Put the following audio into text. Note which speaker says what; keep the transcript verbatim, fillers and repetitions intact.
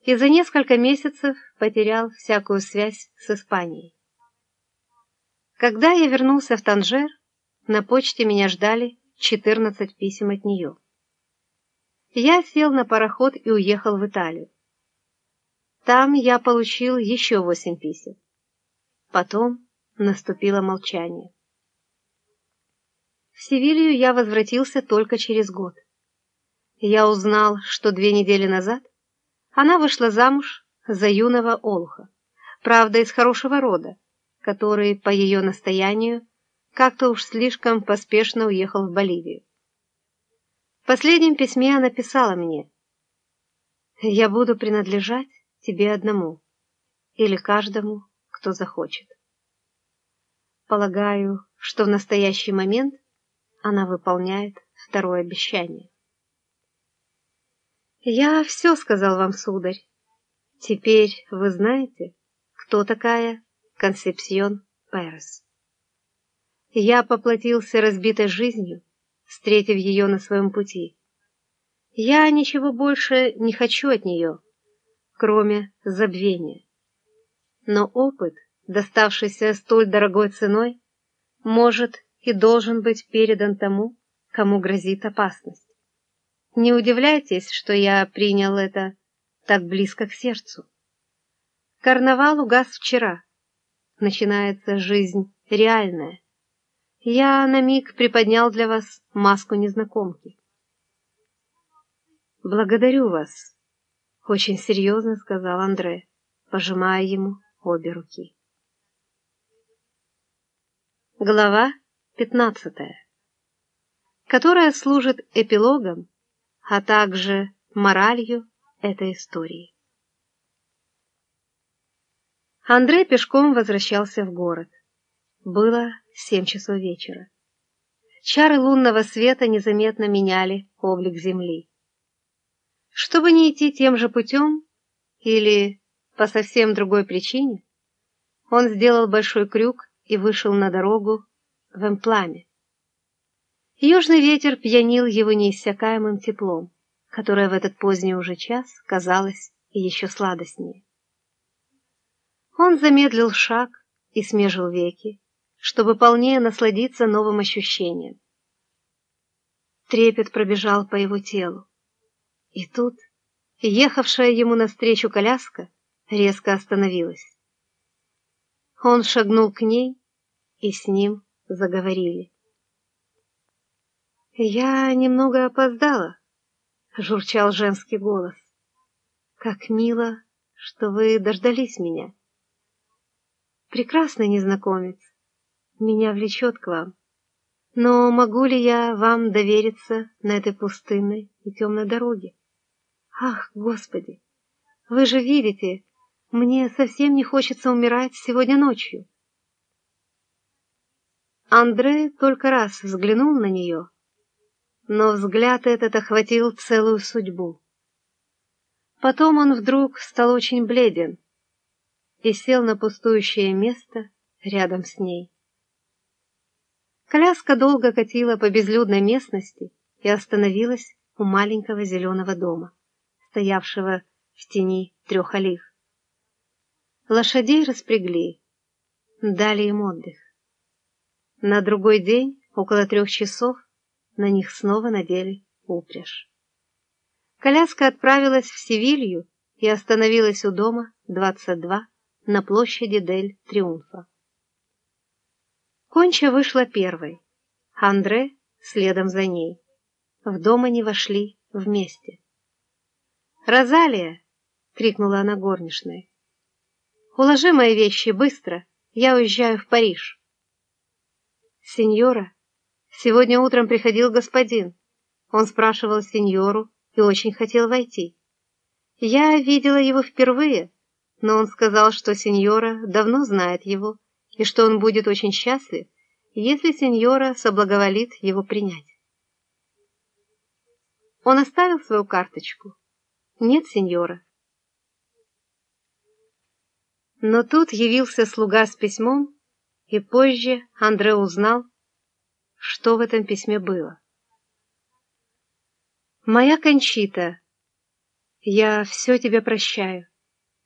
Speaker 1: и за несколько месяцев потерял всякую связь с Испанией. Когда я вернулся в Танжер, на почте меня ждали четырнадцать писем от нее. Я сел на пароход и уехал в Италию. Там я получил еще восемь писем. Потом наступило молчание. В Севилью я возвратился только через год. Я узнал, что две недели назад она вышла замуж за юного олуха, правда, из хорошего рода, который, по ее настоянию, как-то уж слишком поспешно уехал в Боливию. В последнем письме она писала мне: «Я буду принадлежать тебе одному или каждому, кто захочет». Полагаю, что в настоящий момент она выполняет второе обещание. «Я все сказал вам, сударь. Теперь вы знаете, кто такая Консепсьон Перес. Я поплатился разбитой жизнью, встретив ее на своем пути. Я ничего больше не хочу от нее, кроме забвения. Но опыт, доставшийся столь дорогой ценой, может и должен быть передан тому, кому грозит опасность. Не удивляйтесь, что я принял это так близко к сердцу. Карнавал угас вчера. Начинается жизнь реальная. Я на миг приподнял для вас маску незнакомки. «Благодарю вас», — очень серьезно сказал Андре, пожимая ему обе руки. Глава пятнадцатая, которая служит эпилогом, а также моралью этой истории. Андре пешком возвращался в город. Было семь часов вечера. Чары лунного света незаметно меняли облик земли. Чтобы не идти тем же путем, или по совсем другой причине, он сделал большой крюк и вышел на дорогу в Эмпламе. Южный ветер пьянил его неиссякаемым теплом, которое в этот поздний уже час казалось еще сладостнее. Он замедлил шаг и смежил веки, чтобы полнее насладиться новым ощущением. Трепет пробежал по его телу. И тут ехавшая ему навстречу коляска резко остановилась. Он шагнул к ней, и с ним заговорили. «Я немного опоздала», — журчал женский голос. «Как мило, что вы дождались меня. Прекрасный незнакомец, меня влечет к вам. Но могу ли я вам довериться на этой пустынной и темной дороге? Ах, Господи, вы же видите, мне совсем не хочется умирать сегодня ночью». Андре только раз взглянул на нее, но взгляд этот охватил целую судьбу. Потом он вдруг стал очень бледен и сел на пустующее место рядом с ней. Коляска долго катила по безлюдной местности и остановилась у маленького зеленого дома, стоявшего в тени трех олив. Лошадей распрягли, дали им отдых. На другой день, около трех часов, на них снова надели упряжь. Коляска отправилась в Севилью и остановилась у дома двадцать два на площади дель Триумфа. Конча вышла первой, Андре следом за ней. В дом они вошли вместе. «Розалия!» — крикнула она горничной. «Уложи мои вещи быстро, я уезжаю в Париж». «Сеньора, сегодня утром приходил господин. Он спрашивал сеньору и очень хотел войти. Я видела его впервые, но он сказал, что сеньора давно знает его и что он будет очень счастлив, если сеньора соблаговолит его принять». «Он оставил свою карточку?» «Нет, сеньора». Но тут явился слуга с письмом, и позже Андре узнал, что в этом письме было. «Моя Кончита, Я все тебе прощаю.